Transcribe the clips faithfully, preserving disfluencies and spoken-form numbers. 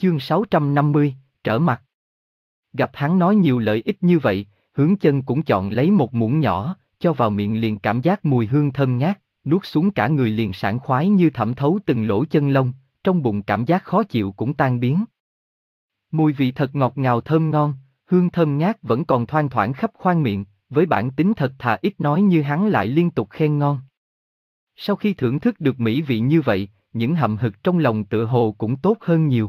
Chương sáu trăm năm mươi, trở mặt. Gặp hắn nói nhiều lợi ích như vậy, Hướng Chân cũng chọn lấy một muỗng nhỏ, cho vào miệng liền cảm giác mùi hương thơm ngát, nuốt xuống cả người liền sảng khoái như thẩm thấu từng lỗ chân lông, trong bụng cảm giác khó chịu cũng tan biến. Mùi vị thật ngọt ngào thơm ngon, hương thơm ngát vẫn còn thoang thoảng khắp khoang miệng, với bản tính thật thà ít nói như hắn lại liên tục khen ngon. Sau khi thưởng thức được mỹ vị như vậy, những hậm hực trong lòng tựa hồ cũng tốt hơn nhiều.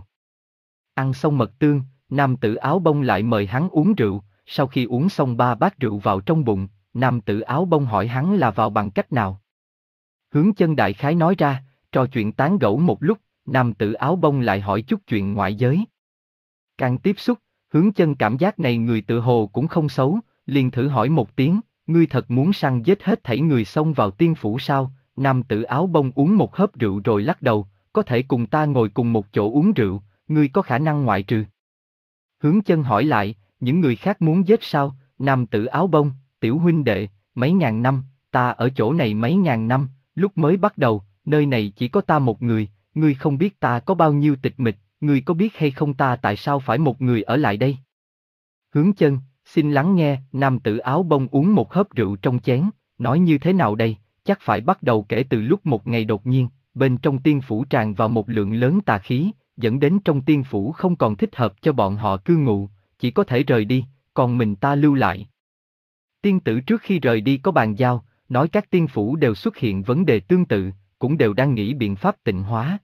Ăn xong mật tương, nam tử áo bông lại mời hắn uống rượu, sau khi uống xong ba bát rượu vào trong bụng, nam tử áo bông hỏi hắn là vào bằng cách nào. Hướng Chân đại khái nói ra, trò chuyện tán gẫu một lúc, nam tử áo bông lại hỏi chút chuyện ngoại giới. Càng tiếp xúc, Hướng Chân cảm giác này người tựa hồ cũng không xấu, liền thử hỏi một tiếng, ngươi thật muốn săn giết hết thảy người xông vào tiên phủ sao? Nam tử áo bông uống một hớp rượu rồi lắc đầu, có thể cùng ta ngồi cùng một chỗ uống rượu, ngươi có khả năng ngoại trừ. Hướng Chân hỏi lại, những người khác muốn giết sao? Nam tử áo bông, tiểu huynh đệ, mấy ngàn năm, ta ở chỗ này mấy ngàn năm, lúc mới bắt đầu, nơi này chỉ có ta một người, ngươi không biết ta có bao nhiêu tịch mịch, ngươi có biết hay không ta tại sao phải một người ở lại đây? Hướng Chân, xin lắng nghe, nam tử áo bông uống một hớp rượu trong chén, nói như thế nào đây? Chắc phải bắt đầu kể từ lúc một ngày đột nhiên, bên trong tiên phủ tràn vào một lượng lớn tà khí, dẫn đến trong tiên phủ không còn thích hợp cho bọn họ cư ngụ, chỉ có thể rời đi, còn mình ta lưu lại. Tiên tử trước khi rời đi có bàn giao, nói các tiên phủ đều xuất hiện vấn đề tương tự, cũng đều đang nghĩ biện pháp tịnh hóa.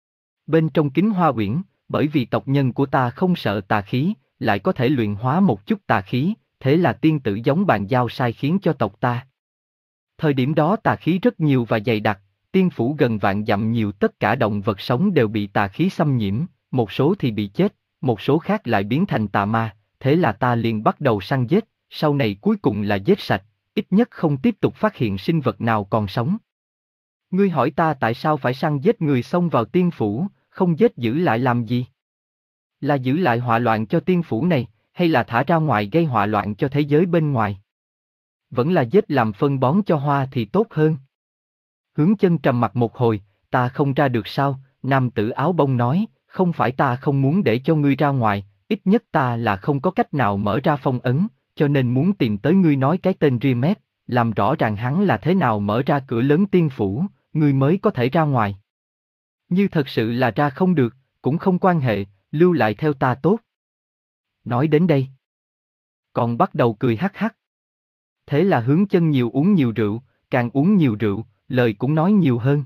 Bên trong Kính Hoa Uyển, bởi vì tộc nhân của ta không sợ tà khí, lại có thể luyện hóa một chút tà khí, thế là tiên tử giống bàn giao sai khiến cho tộc ta. Thời điểm đó tà khí rất nhiều và dày đặc, tiên phủ gần vạn dặm nhiều, tất cả động vật sống đều bị tà khí xâm nhiễm, một số thì bị chết, một số khác lại biến thành tà ma, thế là ta liền bắt đầu săn giết, sau này cuối cùng là giết sạch, ít nhất không tiếp tục phát hiện sinh vật nào còn sống. Ngươi hỏi ta tại sao phải săn giết người xông vào tiên phủ, không giết giữ lại làm gì? Là giữ lại họa loạn cho tiên phủ này, hay là thả ra ngoài gây họa loạn cho thế giới bên ngoài? Vẫn là giết làm phân bón cho hoa thì tốt hơn. Hướng Chân trầm mặt một hồi, ta không ra được sao? Nam tử áo bông nói, không phải ta không muốn để cho ngươi ra ngoài, ít nhất ta là không có cách nào mở ra phong ấn, cho nên muốn tìm tới ngươi nói cái tên Rimet, làm rõ ràng hắn là thế nào mở ra cửa lớn tiên phủ, ngươi mới có thể ra ngoài. Như thật sự là ra không được, cũng không quan hệ, lưu lại theo ta tốt. Nói đến đây, còn bắt đầu cười hắc hắc. Thế là Hướng Chân nhiều uống nhiều rượu, càng uống nhiều rượu, lời cũng nói nhiều hơn.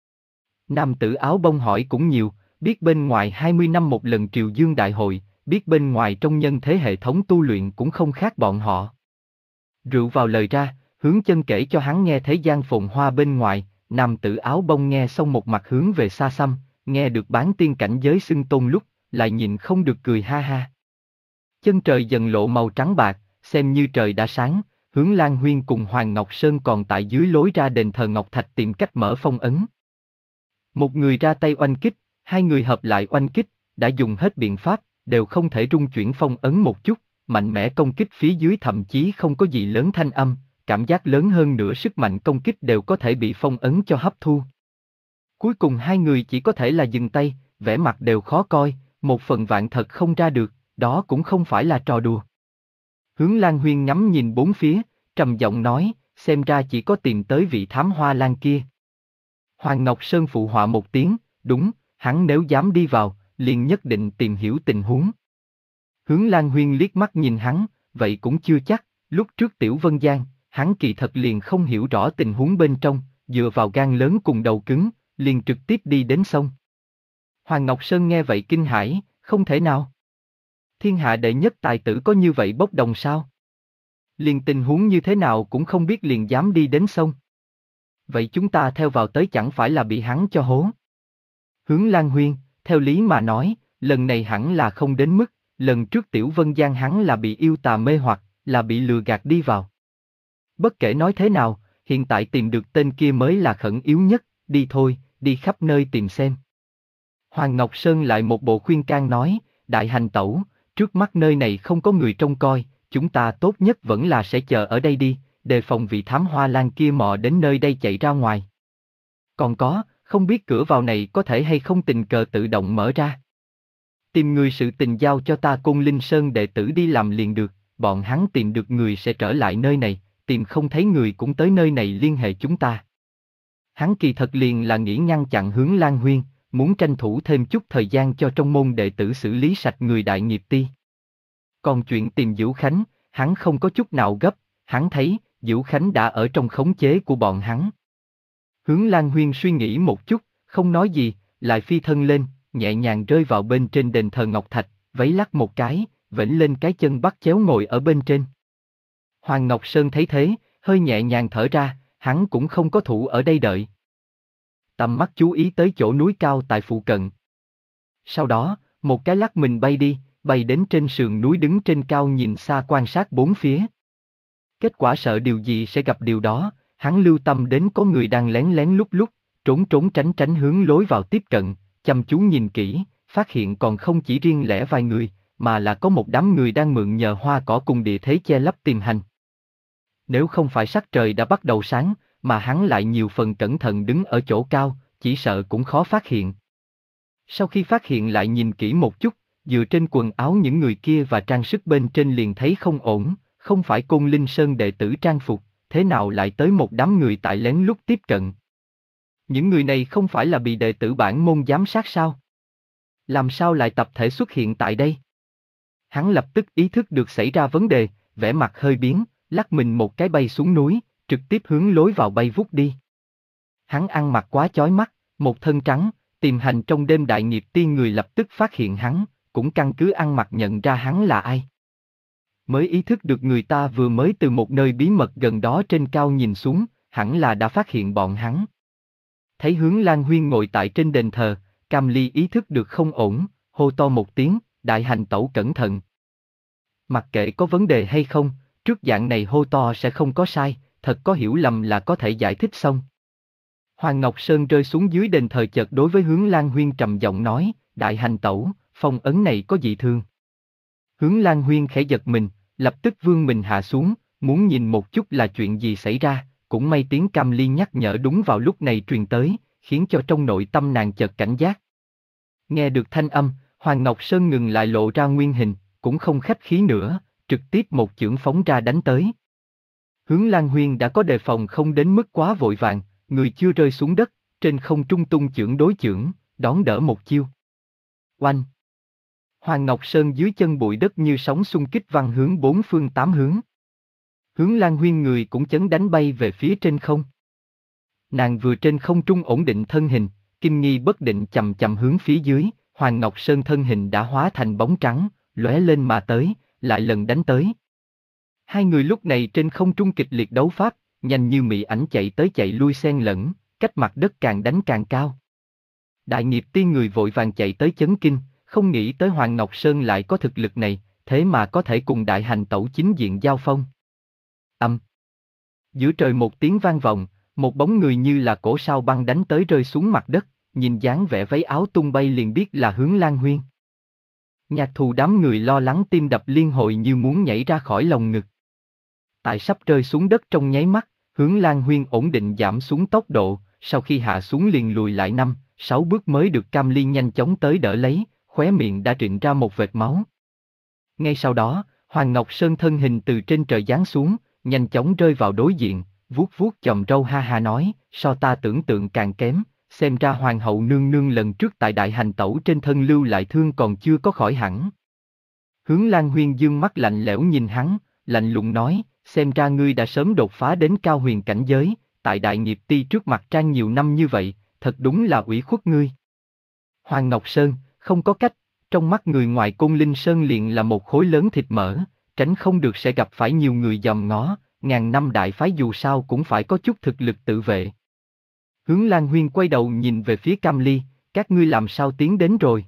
Nam tử áo bông hỏi cũng nhiều, biết bên ngoài hai mươi năm một lần triều dương đại hội, biết bên ngoài trong nhân thế hệ thống tu luyện cũng không khác bọn họ. Rượu vào lời ra, Hướng Chân kể cho hắn nghe thế gian phồn hoa bên ngoài, nam tử áo bông nghe xong một mặt hướng về xa xăm, nghe được bán tiên cảnh giới xưng tôn lúc, lại nhìn không được cười ha ha. Chân trời dần lộ màu trắng bạc, xem như trời đã sáng, Hướng Lan Huyên cùng Hoàng Ngọc Sơn còn tại dưới lối ra đền thờ Ngọc Thạch tìm cách mở phong ấn. Một người ra tay oanh kích, hai người hợp lại oanh kích, đã dùng hết biện pháp, đều không thể rung chuyển phong ấn một chút, mạnh mẽ công kích phía dưới thậm chí không có gì lớn thanh âm, cảm giác lớn hơn nữa sức mạnh công kích đều có thể bị phong ấn cho hấp thu. Cuối cùng hai người chỉ có thể là dừng tay, vẻ mặt đều khó coi, một phần vạn thật không ra được, đó cũng không phải là trò đùa. Hướng Lan Huyên ngắm nhìn bốn phía, trầm giọng nói, xem ra chỉ có tìm tới vị thám hoa lan kia. Hoàng Ngọc Sơn phụ họa một tiếng, đúng, hắn nếu dám đi vào, liền nhất định tìm hiểu tình huống. Hướng Lan Huyên liếc mắt nhìn hắn, vậy cũng chưa chắc, lúc trước Tiểu Vân Giang, hắn kỳ thật liền không hiểu rõ tình huống bên trong, dựa vào gan lớn cùng đầu cứng, liền trực tiếp đi đến sông. Hoàng Ngọc Sơn nghe vậy kinh hãi, không thể nào. Thiên hạ đệ nhất tài tử có như vậy bốc đồng sao? Liền tình huống như thế nào cũng không biết liền dám đi đến sông. Vậy chúng ta theo vào tới chẳng phải là bị hắn cho hố? Hướng Lan Huyên, theo lý mà nói, lần này hẳn là không đến mức, lần trước Tiểu Vân Giang hắn là bị yêu tà mê hoặc, là bị lừa gạt đi vào. Bất kể nói thế nào, hiện tại tìm được tên kia mới là khẩn yếu nhất, đi thôi, đi khắp nơi tìm xem. Hoàng Ngọc Sơn lại một bộ khuyên can nói, đại hành tẩu, trước mắt nơi này không có người trông coi, chúng ta tốt nhất vẫn là sẽ chờ ở đây đi, đề phòng vị thám hoa lan kia mò đến nơi đây chạy ra ngoài. Còn có, không biết cửa vào này có thể hay không tình cờ tự động mở ra. Tìm người sự tình giao cho ta Côn Linh Sơn đệ tử đi làm liền được, bọn hắn tìm được người sẽ trở lại nơi này, tìm không thấy người cũng tới nơi này liên hệ chúng ta. Hắn kỳ thật liền là nghĩ ngăn chặn Hướng Lan Huyên, muốn tranh thủ thêm chút thời gian cho trong môn đệ tử xử lý sạch người đại nghiệp ti. Còn chuyện tìm Dữu Khánh, hắn không có chút nào gấp, hắn thấy, Dữu Khánh đã ở trong khống chế của bọn hắn. Hướng Lan Huyên suy nghĩ một chút, không nói gì, lại phi thân lên, nhẹ nhàng rơi vào bên trên đền thờ Ngọc Thạch, vẫy lắc một cái, vểnh lên cái chân bắt chéo ngồi ở bên trên. Hoàng Ngọc Sơn thấy thế, hơi nhẹ nhàng thở ra, hắn cũng không có thủ ở đây đợi. Tầm mắt chú ý tới chỗ núi cao tại phụ cận. Sau đó, một cái lắc mình bay đi, bay đến trên sườn núi đứng trên cao nhìn xa quan sát bốn phía. Kết quả sợ điều gì sẽ gặp điều đó, hắn lưu tâm đến có người đang lén lén lúc lúc, trốn trốn tránh tránh hướng lối vào tiếp cận, chăm chú nhìn kỹ, phát hiện còn không chỉ riêng lẻ vài người, mà là có một đám người đang mượn nhờ hoa cỏ cùng địa thế che lấp tìm hành. Nếu không phải sắc trời đã bắt đầu sáng, mà hắn lại nhiều phần cẩn thận đứng ở chỗ cao, chỉ sợ cũng khó phát hiện. Sau khi phát hiện lại nhìn kỹ một chút, dựa trên quần áo những người kia và trang sức bên trên liền thấy không ổn, không phải Côn Linh Sơn đệ tử trang phục, thế nào lại tới một đám người tại lén lút tiếp cận. Những người này không phải là bị đệ tử bản môn giám sát sao? Làm sao lại tập thể xuất hiện tại đây? Hắn lập tức ý thức được xảy ra vấn đề, vẻ mặt hơi biến, lắc mình một cái bay xuống núi, trực tiếp hướng lối vào bay vút đi. Hắn ăn mặc quá chói mắt, một thân trắng, tìm hành trong đêm đại nghiệp tiên người lập tức phát hiện hắn, cũng căn cứ ăn mặc nhận ra hắn là ai. Mới ý thức được người ta vừa mới từ một nơi bí mật gần đó trên cao nhìn xuống, hẳn là đã phát hiện bọn hắn. Thấy Hướng Lan Huyên ngồi tại trên đền thờ, Cam Ly ý thức được không ổn, hô to một tiếng, đại hành tẩu cẩn thận. Mặc kệ có vấn đề hay không, trước dạng này hô to sẽ không có sai, thật có hiểu lầm là có thể giải thích xong. Hoàng Ngọc Sơn rơi xuống dưới đền thờ chợt đối với Hướng Lan Huyên trầm giọng nói, đại hành tẩu, phong ấn này có dị thường. Hướng Lan Huyên khẽ giật mình, lập tức vươn mình hạ xuống, muốn nhìn một chút là chuyện gì xảy ra, cũng may tiếng Cam Ly nhắc nhở đúng vào lúc này truyền tới, khiến cho trong nội tâm nàng chợt cảnh giác. Nghe được thanh âm, Hoàng Ngọc Sơn ngừng lại lộ ra nguyên hình, cũng không khách khí nữa, trực tiếp một chưởng phóng ra đánh tới. Hướng Lan Huyên đã có đề phòng không đến mức quá vội vàng, người chưa rơi xuống đất, trên không trung tung chưởng đối chưởng, đón đỡ một chiêu. Oanh! Hoàng Ngọc Sơn dưới chân bụi đất như sóng xung kích văng hướng bốn phương tám hướng. Hướng Lan Huyên người cũng chấn đánh bay về phía trên không. Nàng vừa trên không trung ổn định thân hình, kinh nghi bất định chầm chầm hướng phía dưới, Hoàng Ngọc Sơn thân hình đã hóa thành bóng trắng, lóe lên mà tới, lại lần đánh tới. Hai người lúc này trên không trung kịch liệt đấu pháp, nhanh như mị ảnh chạy tới chạy lui xen lẫn, cách mặt đất càng đánh càng cao. Đại nghiệp tiên người vội vàng chạy tới chấn kinh, không nghĩ tới Hoàng Ngọc Sơn lại có thực lực này, thế mà có thể cùng đại hành tẩu chính diện giao phong. Âm. Giữa trời một tiếng vang vọng, một bóng người như là cổ sao băng đánh tới rơi xuống mặt đất, nhìn dáng vẻ váy áo tung bay liền biết là Hướng Lan Huyên. Nhạc thù đám người lo lắng tim đập liên hồi như muốn nhảy ra khỏi lồng ngực. Tại sắp rơi xuống đất trong nháy mắt, Hướng Lan Huyên ổn định giảm xuống tốc độ, sau khi hạ xuống liền lùi lại năm, sáu bước mới được Cam Ly nhanh chóng tới đỡ lấy, khóe miệng đã trịn ra một vệt máu. Ngay sau đó, Hoàng Ngọc Sơn thân hình từ trên trời giáng xuống, nhanh chóng rơi vào đối diện, vuốt vuốt chòm râu ha ha nói, so ta tưởng tượng càng kém, xem ra Hoàng hậu nương nương lần trước tại đại hành tẩu trên thân lưu lại thương còn chưa có khỏi hẳn. Hướng Lan Huyên dương mắt lạnh lẽo nhìn hắn, lạnh lùng nói, xem ra ngươi đã sớm đột phá đến cao huyền cảnh giới, tại đại nghiệp ti trước mặt trang nhiều năm như vậy, thật đúng là ủy khuất ngươi. Hoàng Ngọc Sơn, không có cách, trong mắt người ngoài Côn Linh Sơn liền là một khối lớn thịt mỡ, tránh không được sẽ gặp phải nhiều người dòm ngó, ngàn năm đại phái dù sao cũng phải có chút thực lực tự vệ. Hướng Lan Huyên quay đầu nhìn về phía Cam Ly, các ngươi làm sao tiến đến rồi?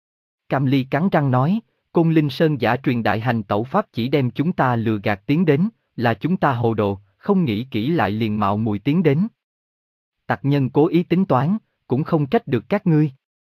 Cam Ly cắn răng nói, Côn Linh Sơn giả truyền đại hành tẩu pháp chỉ đem chúng ta lừa gạt tiến đến, là chúng ta hồ đồ, không nghĩ kỹ lại liền mạo muội tiến đến. Tặc nhân cố ý tính toán, cũng không trách được các ngươi.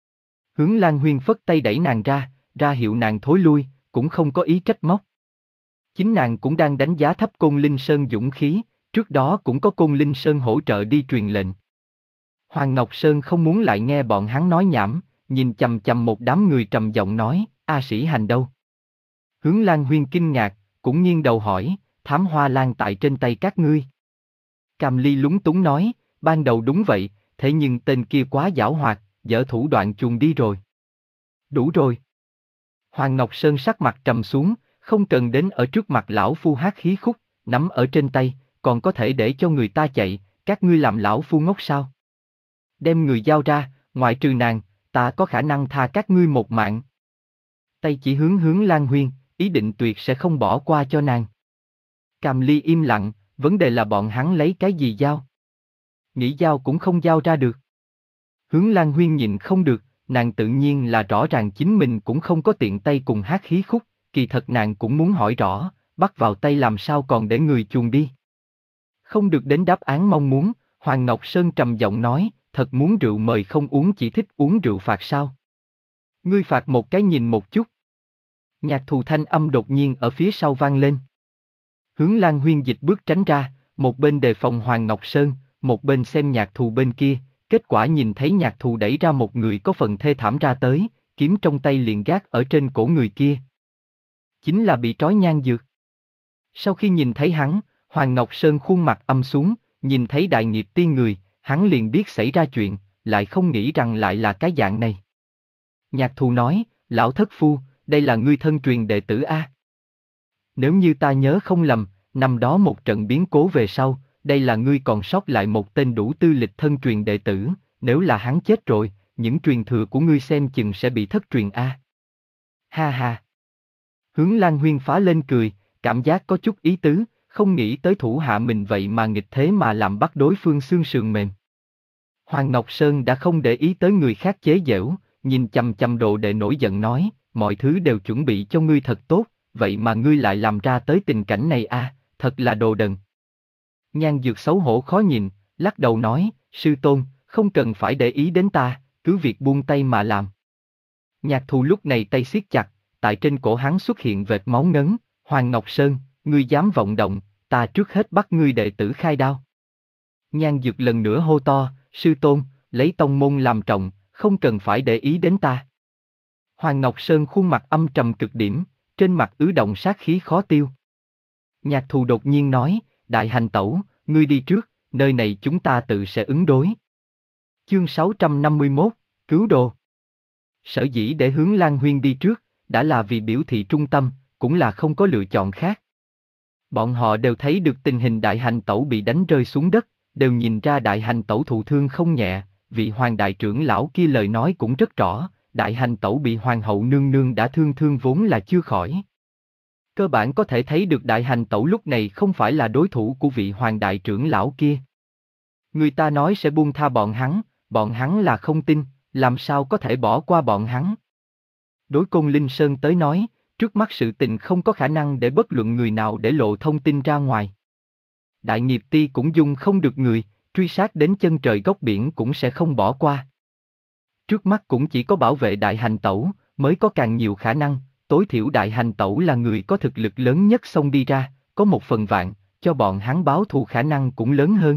Hướng Lan Huyên phất tay đẩy nàng ra, ra hiệu nàng thối lui, cũng không có ý trách móc. Chính nàng cũng đang đánh giá thấp Côn Linh Sơn dũng khí, trước đó cũng có Côn Linh Sơn hỗ trợ đi truyền lệnh. Hoàng Ngọc Sơn không muốn lại nghe bọn hắn nói nhảm, nhìn chằm chằm một đám người trầm giọng nói, A Sĩ Hành đâu? Hướng Lan Huyên kinh ngạc, cũng nghiêng đầu hỏi, thám hoa lan tại trên tay các ngươi. Cam Ly lúng túng nói, ban đầu đúng vậy, thế nhưng tên kia quá giảo hoạt, dở thủ đoạn chuồn đi rồi. Đủ rồi. Hoàng Ngọc Sơn sắc mặt trầm xuống, không cần đến ở trước mặt lão phu hát khí khúc, nắm ở trên tay, còn có thể để cho người ta chạy, các ngươi làm lão phu ngốc sao? Đem người giao ra, ngoại trừ nàng, ta có khả năng tha các ngươi một mạng. Tay chỉ hướng Hướng Lan Huyên, ý định tuyệt sẽ không bỏ qua cho nàng. Cam Ly im lặng, vấn đề là bọn hắn lấy cái gì giao? Nghĩ giao cũng không giao ra được. Hướng Lan Huyên nhịn không được, nàng tự nhiên là rõ ràng chính mình cũng không có tiện tay cùng hát khí khúc, kỳ thật nàng cũng muốn hỏi rõ, bắt vào tay làm sao còn để người chuồn đi. Không được đến đáp án mong muốn, Hoàng Ngọc Sơn trầm giọng nói, thật muốn rượu mời không uống chỉ thích uống rượu phạt sao? Ngươi phạt một cái nhìn một chút. Nhạc thù thanh âm đột nhiên ở phía sau vang lên. Hướng Lan Huyên dịch bước tránh ra, một bên đề phòng Hoàng Ngọc Sơn, một bên xem nhạc thù bên kia, kết quả nhìn thấy nhạc thù đẩy ra một người có phần thê thảm ra tới, kiếm trong tay liền gác ở trên cổ người kia. Chính là bị trói Nhan Dược. Sau khi nhìn thấy hắn, Hoàng Ngọc Sơn khuôn mặt âm xuống, nhìn thấy đại nghiệp tiên người, hắn liền biết xảy ra chuyện, lại không nghĩ rằng lại là cái dạng này. Nhạc thù nói, lão thất phu, đây là ngươi thân truyền đệ tử A. Nếu như ta nhớ không lầm, năm đó một trận biến cố về sau, đây là ngươi còn sót lại một tên đủ tư lịch thân truyền đệ tử, nếu là hắn chết rồi, những truyền thừa của ngươi xem chừng sẽ bị thất truyền A. Ha ha. Hướng Lan Huyên phá lên cười, cảm giác có chút ý tứ, không nghĩ tới thủ hạ mình vậy mà nghịch thế mà làm bắt đối phương xương sườn mềm. Hoàng Ngọc Sơn đã không để ý tới người khác chế giễu, nhìn chằm chằm đồ đệ nổi giận nói, mọi thứ đều chuẩn bị cho ngươi thật tốt, vậy mà ngươi lại làm ra tới tình cảnh này a, thật là đồ đần. Nhan Dược xấu hổ khó nhìn, lắc đầu nói, sư tôn, không cần phải để ý đến ta, cứ việc buông tay mà làm. Nhạc thù lúc này tay siết chặt, tại trên cổ hắn xuất hiện vệt máu ngấn, Hoàng Ngọc Sơn, ngươi dám vọng động, ta trước hết bắt ngươi đệ tử khai đao. Nhan Dược lần nữa hô to, sư tôn, lấy tông môn làm trọng, không cần phải để ý đến ta. Hoàng Ngọc Sơn khuôn mặt âm trầm cực điểm, trên mặt ứ động sát khí khó tiêu. Nhạc thù đột nhiên nói, đại hành tẩu, ngươi đi trước, nơi này chúng ta tự sẽ ứng đối. Chương sáu trăm năm mươi mốt, cứu đồ. Sở dĩ để Hướng Lan Huyên đi trước, đã là vì biểu thị trung tâm, cũng là không có lựa chọn khác. Bọn họ đều thấy được tình hình đại hành tẩu bị đánh rơi xuống đất, đều nhìn ra đại hành tẩu thụ thương không nhẹ, vị hoàng đại trưởng lão kia lời nói cũng rất rõ, đại hành tẩu bị hoàng hậu nương nương đã thương thương vốn là chưa khỏi. Cơ bản có thể thấy được đại hành tẩu lúc này không phải là đối thủ của vị hoàng đại trưởng lão kia. Người ta nói sẽ buông tha bọn hắn, bọn hắn là không tin, làm sao có thể bỏ qua bọn hắn. Đối Côn Linh Sơn tới nói, trước mắt sự tình không có khả năng để bất luận người nào để lộ thông tin ra ngoài. Đại nghiệp ti cũng dung không được người, truy sát đến chân trời góc biển cũng sẽ không bỏ qua. Trước mắt cũng chỉ có bảo vệ đại hành tẩu, mới có càng nhiều khả năng, tối thiểu đại hành tẩu là người có thực lực lớn nhất xông đi ra, có một phần vạn, cho bọn hắn báo thù khả năng cũng lớn hơn.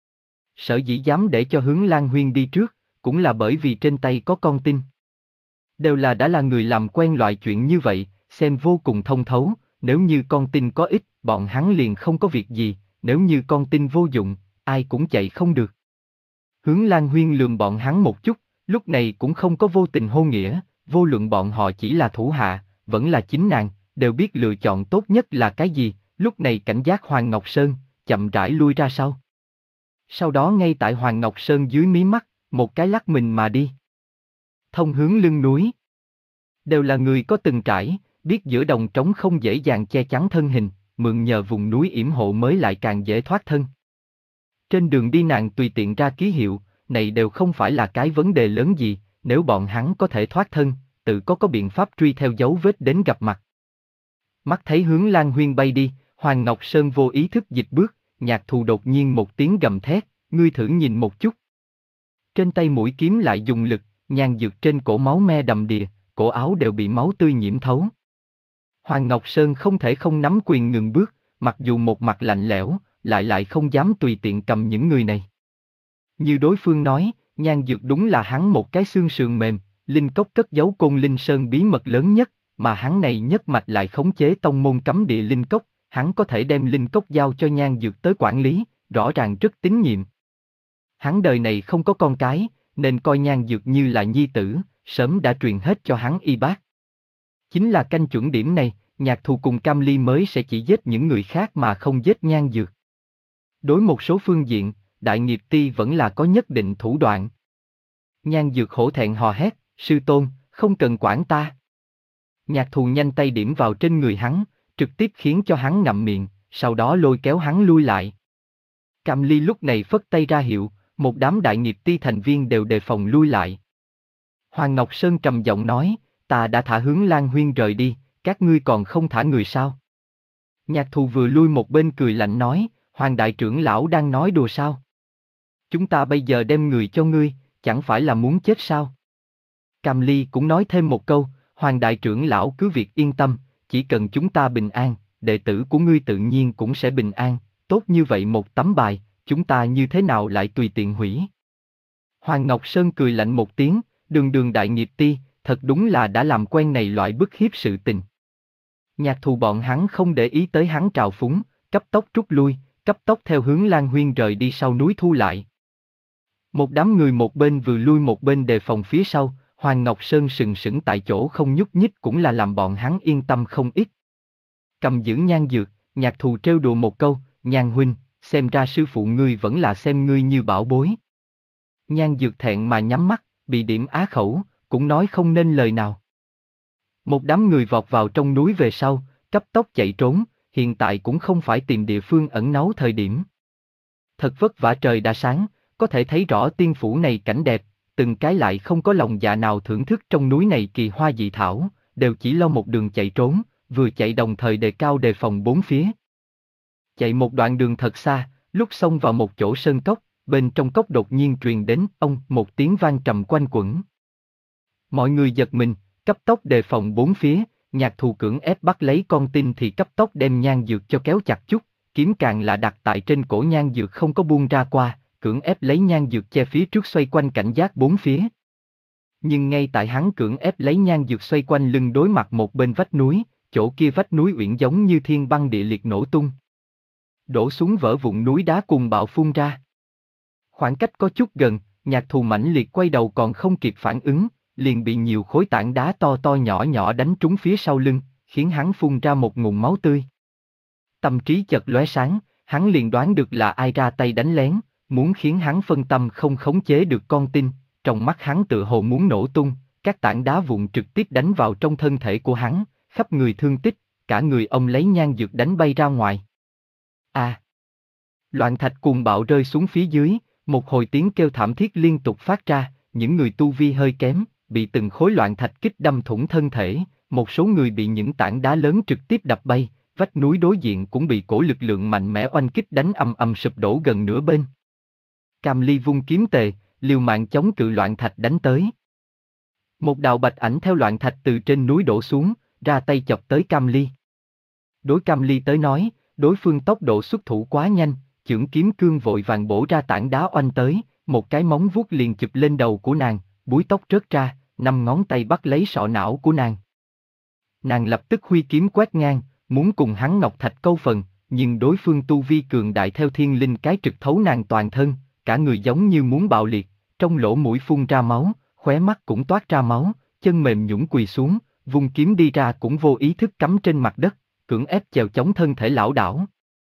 Sở dĩ dám để cho Hướng Lan Huyên đi trước, cũng là bởi vì trên tay có con tin. Đều là đã là người làm quen loại chuyện như vậy, xem vô cùng thông thấu, nếu như con tin có ích, bọn hắn liền không có việc gì, nếu như con tin vô dụng, ai cũng chạy không được. Hướng Lan Huyên lườm bọn hắn một chút, lúc này cũng không có vô tình hô nghĩa, vô luận bọn họ chỉ là thủ hạ, vẫn là chính nàng, đều biết lựa chọn tốt nhất là cái gì, lúc này cảnh giác Hoàng Ngọc Sơn, chậm rãi lui ra sau. Sau đó ngay tại Hoàng Ngọc Sơn dưới mí mắt, một cái lắc mình mà đi. Thông hướng lưng núi. Đều là người có từng trải, biết giữa đồng trống không dễ dàng che chắn thân hình, mượn nhờ vùng núi yểm hộ mới lại càng dễ thoát thân. Trên đường đi nàng tùy tiện ra ký hiệu, này đều không phải là cái vấn đề lớn gì, nếu bọn hắn có thể thoát thân, tự có có biện pháp truy theo dấu vết đến gặp mặt. Mắt thấy Hướng Lan Huyên bay đi, Hoàng Ngọc Sơn vô ý thức dịch bước, nhạc thù đột nhiên một tiếng gầm thét, ngươi thử nhìn một chút. Trên tay mũi kiếm lại dùng lực, Nhan Dược trên cổ máu me đầm đìa, cổ áo đều bị máu tươi nhiễm thấu. Hoàng Ngọc Sơn không thể không nắm quyền ngừng bước, mặc dù một mặt lạnh lẽo, lại lại không dám tùy tiện cầm những người này. Như đối phương nói, Nhan Dược đúng là hắn một cái xương sườn mềm, linh cốc cất giấu Côn Linh Sơn bí mật lớn nhất, mà hắn này nhất mạch lại khống chế tông môn cấm địa linh cốc, hắn có thể đem linh cốc giao cho Nhan Dược tới quản lý, rõ ràng rất tín nhiệm. Hắn đời này không có con cái, nên coi Nhan Dược như là nhi tử, sớm đã truyền hết cho hắn y bác. Chính là canh chuẩn điểm này, Nhạc Thù cùng Cam Ly mới sẽ chỉ giết những người khác mà không giết Nhan Dược. Đối một số phương diện, Đại Nghiệp Ti vẫn là có nhất định thủ đoạn. Nhan Dược hổ thẹn hò hét, sư tôn, không cần quản ta. Nhạc Thù nhanh tay điểm vào trên người hắn, trực tiếp khiến cho hắn ngậm miệng, sau đó lôi kéo hắn lui lại. Cam Ly lúc này phất tay ra hiệu, một đám Đại Nghiệp Ti thành viên đều đề phòng lui lại. Hoàng Ngọc Sơn trầm giọng nói, ta đã thả Hướng Lan Huyên rời đi, các ngươi còn không thả người sao? Nhạc Thù vừa lui một bên cười lạnh nói, Hoàng đại trưởng lão đang nói đùa sao? Chúng ta bây giờ đem người cho ngươi, chẳng phải là muốn chết sao? Cam Ly cũng nói thêm một câu, Hoàng đại trưởng lão cứ việc yên tâm, chỉ cần chúng ta bình an, đệ tử của ngươi tự nhiên cũng sẽ bình an, tốt như vậy một tấm bài, chúng ta như thế nào lại tùy tiện hủy? Hoàng Ngọc Sơn cười lạnh một tiếng, đường đường Đại Nghiệp Ti, thật đúng là đã làm quen này loại bức hiếp sự tình. Nhạc Thù bọn hắn không để ý tới hắn trào phúng, cấp tốc rút lui, cấp tốc theo Hướng Lan Huyên rời đi sau núi thu lại. Một đám người một bên vừa lui một bên đề phòng phía sau, Hoàng Ngọc Sơn sừng sững tại chỗ không nhúc nhích cũng là làm bọn hắn yên tâm không ít. Cầm giữ Nhan Dược, Nhạc Thù trêu đùa một câu, Nhan huynh, xem ra sư phụ ngươi vẫn là xem ngươi như bảo bối. Nhan Dược thẹn mà nhắm mắt, bị điểm á khẩu, cũng nói không nên lời nào. Một đám người vọt vào trong núi về sau, cấp tốc chạy trốn, hiện tại cũng không phải tìm địa phương ẩn náu thời điểm. Thật vất vả trời đã sáng, có thể thấy rõ tiên phủ này cảnh đẹp, từng cái lại không có lòng dạ nào thưởng thức trong núi này kỳ hoa dị thảo, đều chỉ lo một đường chạy trốn, vừa chạy đồng thời đề cao đề phòng bốn phía. Chạy một đoạn đường thật xa, lúc xông vào một chỗ sơn cốc, bên trong cốc đột nhiên truyền đến ông một tiếng vang trầm quanh quẩn. Mọi người giật mình, cấp tốc đề phòng bốn phía, Nhạc Thù cưỡng ép bắt lấy con tin thì cấp tốc đem Nhan Dược cho kéo chặt chút, kiếm càng là đặt tại trên cổ Nhan Dược không có buông ra qua, cưỡng ép lấy Nhan Dược che phía trước xoay quanh cảnh giác bốn phía. Nhưng ngay tại hắn cưỡng ép lấy Nhan Dược xoay quanh lưng đối mặt một bên vách núi, chỗ kia vách núi uyển giống như thiên băng địa liệt nổ tung. Đổ xuống vỡ vụn núi đá cùng bạo phun ra. Khoảng cách có chút gần, Nhạc Thù mãnh liệt quay đầu còn không kịp phản ứng, liền bị nhiều khối tảng đá to to nhỏ nhỏ đánh trúng phía sau lưng, khiến hắn phun ra một ngụm máu tươi. Tâm trí chợt lóe sáng, hắn liền đoán được là ai ra tay đánh lén, muốn khiến hắn phân tâm không khống chế được con tin, trong mắt hắn tựa hồ muốn nổ tung, các tảng đá vụn trực tiếp đánh vào trong thân thể của hắn, khắp người thương tích, cả người ông lấy Nhan Dược đánh bay ra ngoài. À! Loạn thạch cuồng bạo rơi xuống phía dưới, một hồi tiếng kêu thảm thiết liên tục phát ra, những người tu vi hơi kém, bị từng khối loạn thạch kích đâm thủng thân thể, một số người bị những tảng đá lớn trực tiếp đập bay, vách núi đối diện cũng bị cổ lực lượng mạnh mẽ oanh kích đánh ầm ầm sụp đổ gần nửa bên. Cam Ly vung kiếm tề, liều mạng chống cự loạn thạch đánh tới. Một đạo bạch ảnh theo loạn thạch từ trên núi đổ xuống, ra tay chọc tới Cam Ly. Đối Cam Ly tới nói, đối phương tốc độ xuất thủ quá nhanh, chưởng kiếm cương vội vàng bổ ra tảng đá oanh tới, một cái móng vuốt liền chụp lên đầu của nàng, búi tóc rớt ra, năm ngón tay bắt lấy sọ não của nàng. Nàng lập tức huy kiếm quét ngang, muốn cùng hắn ngọc thạch câu phần, nhưng đối phương tu vi cường đại theo thiên linh cái trực thấu nàng toàn thân, cả người giống như muốn bạo liệt, trong lỗ mũi phun ra máu, khóe mắt cũng toát ra máu, chân mềm nhũn quỳ xuống, vung kiếm đi ra cũng vô ý thức cắm trên mặt đất, cưỡng ép chèo chống thân thể lảo đảo.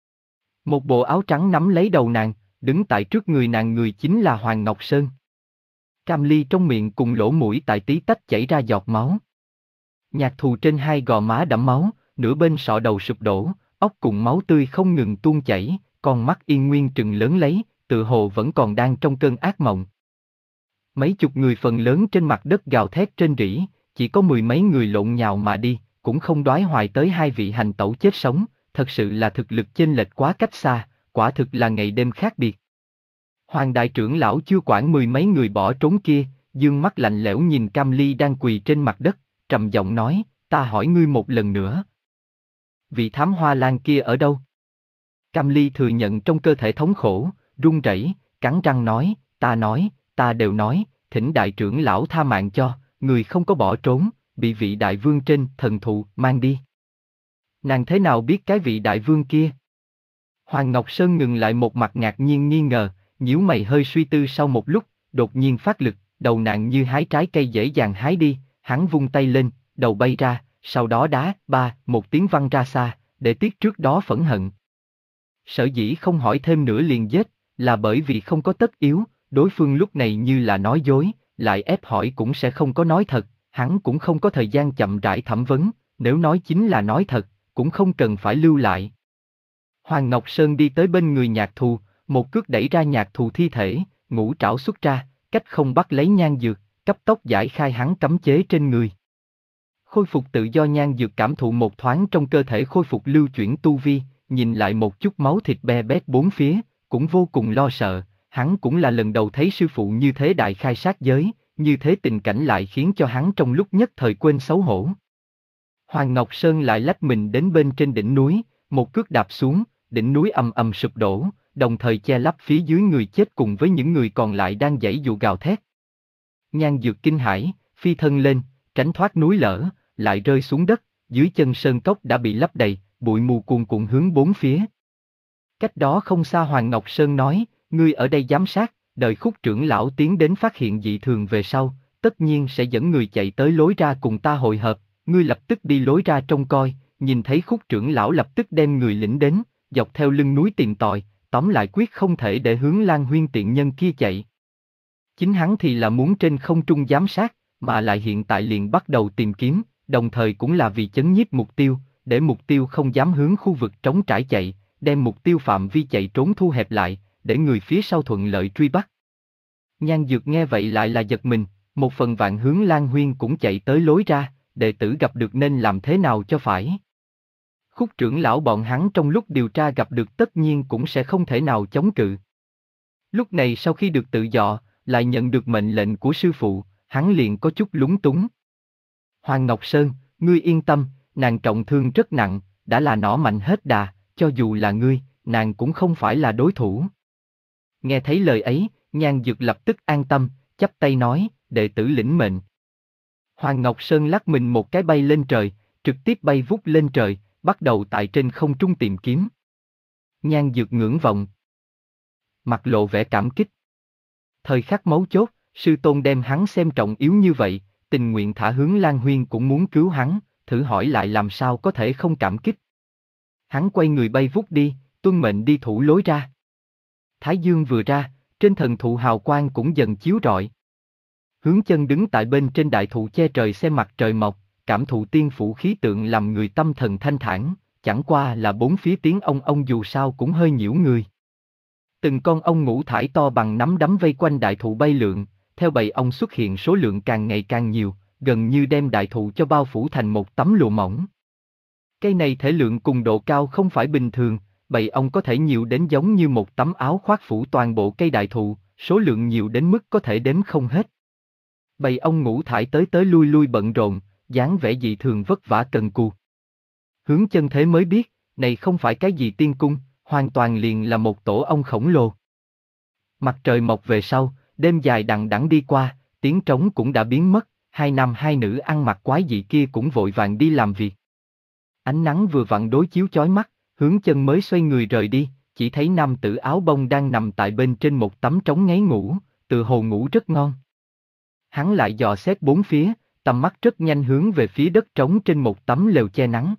Một bộ áo trắng nắm lấy đầu nàng, đứng tại trước người nàng người chính là Hoàng Ngọc Sơn. Cam Ly trong miệng cùng lỗ mũi tại tí tách chảy ra giọt máu. Nhạc Thù trên hai gò má đẫm máu, nửa bên sọ đầu sụp đổ, óc cùng máu tươi không ngừng tuôn chảy, con mắt yên nguyên trừng lớn lấy, tự hồ vẫn còn đang trong cơn ác mộng. Mấy chục người phần lớn trên mặt đất gào thét trên rỉ, chỉ có mười mấy người lộn nhào mà đi, cũng không đoái hoài tới hai vị hành tẩu chết sống, thật sự là thực lực chênh lệch quá cách xa, quả thực là ngày đêm khác biệt. Hoàng đại trưởng lão chưa quản mười mấy người bỏ trốn kia, dương mắt lạnh lẽo nhìn Cam Ly đang quỳ trên mặt đất, trầm giọng nói, ta hỏi ngươi một lần nữa. Vị thám hoa lan kia ở đâu? Cam Ly thừa nhận trong cơ thể thống khổ, run rẩy, cắn răng nói, ta nói, ta đều nói, thỉnh đại trưởng lão tha mạng cho, người không có bỏ trốn, bị vị đại vương trên thần thụ mang đi. Nàng thế nào biết cái vị đại vương kia? Hoàng Ngọc Sơn ngừng lại một mặt ngạc nhiên nghi ngờ, nhíu mày hơi suy tư sau một lúc, đột nhiên phát lực, đầu nàng như hái trái cây dễ dàng hái đi, hắn vung tay lên, đầu bay ra, sau đó đá, ba, một tiếng văng ra xa, để tiếc trước đó phẫn hận. Sở dĩ không hỏi thêm nữa liền giết, là bởi vì không có tất yếu, đối phương lúc này như là nói dối, lại ép hỏi cũng sẽ không có nói thật, hắn cũng không có thời gian chậm rãi thẩm vấn, nếu nói chính là nói thật, cũng không cần phải lưu lại. Hoàng Ngọc Sơn đi tới bên người nhạc thù, một cước đẩy ra nhạc thù thi thể, ngũ trảo xuất ra, cách không bắt lấy nhan dược, cấp tốc giải khai hắn cấm chế trên người. Khôi phục tự do nhan dược cảm thụ một thoáng trong cơ thể khôi phục lưu chuyển tu vi, nhìn lại một chút máu thịt be bét bốn phía, cũng vô cùng lo sợ, hắn cũng là lần đầu thấy sư phụ như thế đại khai sát giới, như thế tình cảnh lại khiến cho hắn trong lúc nhất thời quên xấu hổ. Hoàng Ngọc Sơn lại lách mình đến bên trên đỉnh núi, một cước đạp xuống, đỉnh núi ầm ầm sụp đổ, đồng thời che lấp phía dưới người chết cùng với những người còn lại đang giãy dụ gào thét. Nhan dược kinh hãi, phi thân lên, tránh thoát núi lở, lại rơi xuống đất, dưới chân sơn cốc đã bị lấp đầy, bụi mù cuồn cuộn hướng bốn phía. Cách đó không xa Hoàng Ngọc Sơn nói, ngươi ở đây giám sát, đợi Khúc trưởng lão tiến đến phát hiện dị thường về sau, tất nhiên sẽ dẫn người chạy tới lối ra cùng ta hội hợp, ngươi lập tức đi lối ra trông coi, nhìn thấy Khúc trưởng lão lập tức đem người lĩnh đến, dọc theo lưng núi tìm tòi, tóm lại quyết không thể để hướng Lan Huyên tiện nhân kia chạy. Chính hắn thì là muốn trên không trung giám sát, mà lại hiện tại liền bắt đầu tìm kiếm, đồng thời cũng là vì chấn nhiếp mục tiêu, để mục tiêu không dám hướng khu vực trống trải chạy, đem mục tiêu phạm vi chạy trốn thu hẹp lại, để người phía sau thuận lợi truy bắt. Nhan Dược nghe vậy lại là giật mình, một phần vạn hướng Lan Huyên cũng chạy tới lối ra, đệ tử gặp được nên làm thế nào cho phải. Khúc trưởng lão bọn hắn trong lúc điều tra gặp được tất nhiên cũng sẽ không thể nào chống cự. Lúc này sau khi được tự do, lại nhận được mệnh lệnh của sư phụ, hắn liền có chút lúng túng. Hoàng Ngọc Sơn, ngươi yên tâm, nàng trọng thương rất nặng, đã là nỏ mạnh hết đà, cho dù là ngươi, nàng cũng không phải là đối thủ. Nghe thấy lời ấy, Nhan Dược lập tức an tâm, chắp tay nói, đệ tử lĩnh mệnh. Hoàng Ngọc Sơn lắc mình một cái bay lên trời, trực tiếp bay vút lên trời, bắt đầu tại trên không trung tìm kiếm. Nhan Dược ngưỡng vọng, mặt lộ vẻ cảm kích. Thời khắc mấu chốt, sư tôn đem hắn xem trọng yếu như vậy, tình nguyện thả hướng Lan Huyên cũng muốn cứu hắn, thử hỏi lại làm sao có thể không cảm kích. Hắn quay người bay vút đi, tuân mệnh đi thủ lối ra. Thái dương vừa ra, trên thần thụ hào quang cũng dần chiếu rọi. Hướng Chân đứng tại bên trên đại thụ che trời xem mặt trời mọc, cảm thụ tiên phủ khí tượng làm người tâm thần thanh thản, chẳng qua là bốn phía tiếng ong ong dù sao cũng hơi nhiễu người. Từng con ong ngũ thải to bằng nắm đấm vây quanh đại thụ bay lượn, theo bầy ong xuất hiện số lượng càng ngày càng nhiều, gần như đem đại thụ cho bao phủ thành một tấm lụa mỏng. Cây này thể lượng cùng độ cao không phải bình thường, bầy ong có thể nhiều đến giống như một tấm áo khoác phủ toàn bộ cây đại thụ, số lượng nhiều đến mức có thể đếm không hết. Bầy ong ngũ thải tới tới lui lui bận rộn, dáng vẻ dị thường vất vả cần cù. Hướng Chân thế mới biết, này không phải cái gì tiên cung, hoàn toàn liền là một tổ ong khổng lồ. Mặt trời mọc về sau, đêm dài đằng đẵng đi qua, tiếng trống cũng đã biến mất, hai nam hai nữ ăn mặc quái dị kia cũng vội vàng đi làm việc. Ánh nắng vừa vặn đối chiếu chói mắt, Hướng Chân mới xoay người rời đi, chỉ thấy nam tử áo bông đang nằm tại bên trên một tấm trống ngáy ngủ, tự hồ ngủ rất ngon. Hắn lại dò xét bốn phía, tầm mắt rất nhanh hướng về phía đất trống trên một tấm lều che nắng.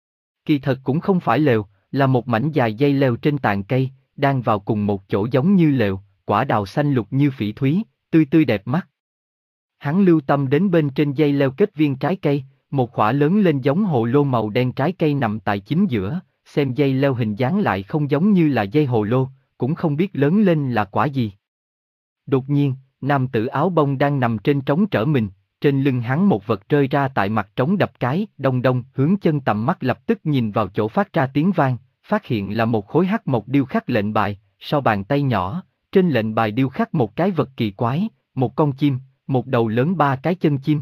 Kỳ thật cũng không phải lều, là một mảnh dài dây leo trên tàn cây, đang vào cùng một chỗ giống như lều, quả đào xanh lục như phỉ thúy, tươi tươi đẹp mắt. Hắn lưu tâm đến bên trên dây leo kết viên trái cây, một quả lớn lên giống hồ lô màu đen trái cây nằm tại chính giữa, xem dây leo hình dáng lại không giống như là dây hồ lô, cũng không biết lớn lên là quả gì. Đột nhiên, nam tử áo bông đang nằm trên trống trở mình, trên lưng hắn một vật rơi ra tại mặt trống đập cái, đông đông. Hướng Chân tầm mắt lập tức nhìn vào chỗ phát ra tiếng vang, phát hiện là một khối hắc mộc điêu khắc lệnh bài, sau bàn tay nhỏ, trên lệnh bài điêu khắc một cái vật kỳ quái, một con chim, một đầu lớn ba cái chân chim.